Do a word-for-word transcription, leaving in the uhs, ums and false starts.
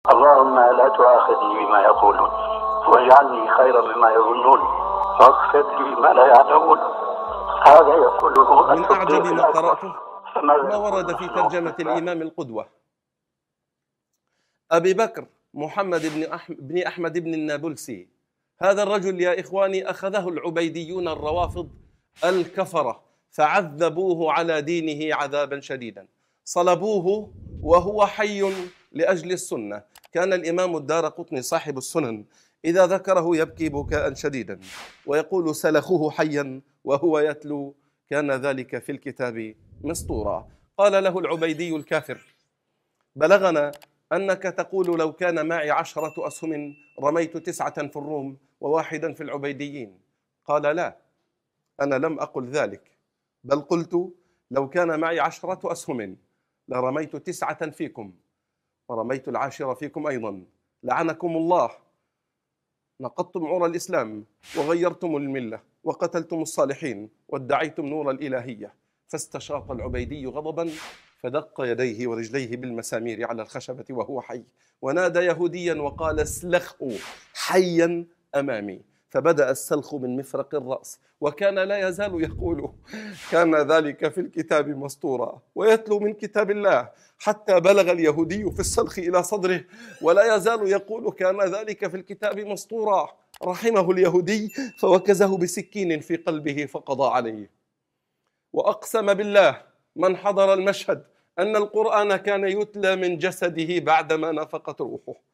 اللهم لا تؤاخذني بما يقولون واجعلني خيرا مما يظنون واغفر لي ما لا يعلمون. هذا يقوله من أعجب ما قرأته ما ورد في ترجمة الإمام القدوة أبي بكر محمد بن أحمد بن أحمد بن النابلسي. هذا الرجل يا إخواني أخذه العبيديون الروافض الكفرة فعذبوه على دينه عذابا شديدا، صلبوه وهو حي لأجل السنة. كان الإمام الدارقطني صاحب السنن إذا ذكره يبكي بكاء شديدا ويقول سلخوه حيا وهو يتلو، كان ذلك في الكتاب مسطورا. قال له العبيدي الكافر: بلغنا أنك تقول لو كان معي عشرة أسهم رميت تسعة في الروم وواحدا في العبيديين. قال: لا، أنا لم أقل ذلك، بل قلت لو كان معي عشرة أسهم لرميت تسعة فيكم ورميت العاشرة فيكم أيضا. لعنكم الله، نقضتم عور الإسلام وغيرتم الملة وقتلتم الصالحين وادعيتم نور الإلهية. فاستشاط العبيدي غضبا فدق يديه ورجليه بالمسامير على الخشبة وهو حي، ونادى يهوديا وقال: اسلخه حيا أمامي. فبدأ السلخ من مفرق الرأس، وكان لا يزال يقول: كان ذلك في الكتاب مسطورا، ويتلو من كتاب الله حتى بلغ اليهودي في السلخ إلى صدره ولا يزال يقول: كان ذلك في الكتاب مسطورا. رحمه اليهودي فوكزه بسكين في قلبه فقضى عليه. وأقسم بالله من حضر المشهد أن القرآن كان يتلى من جسده بعدما نفقت روحه.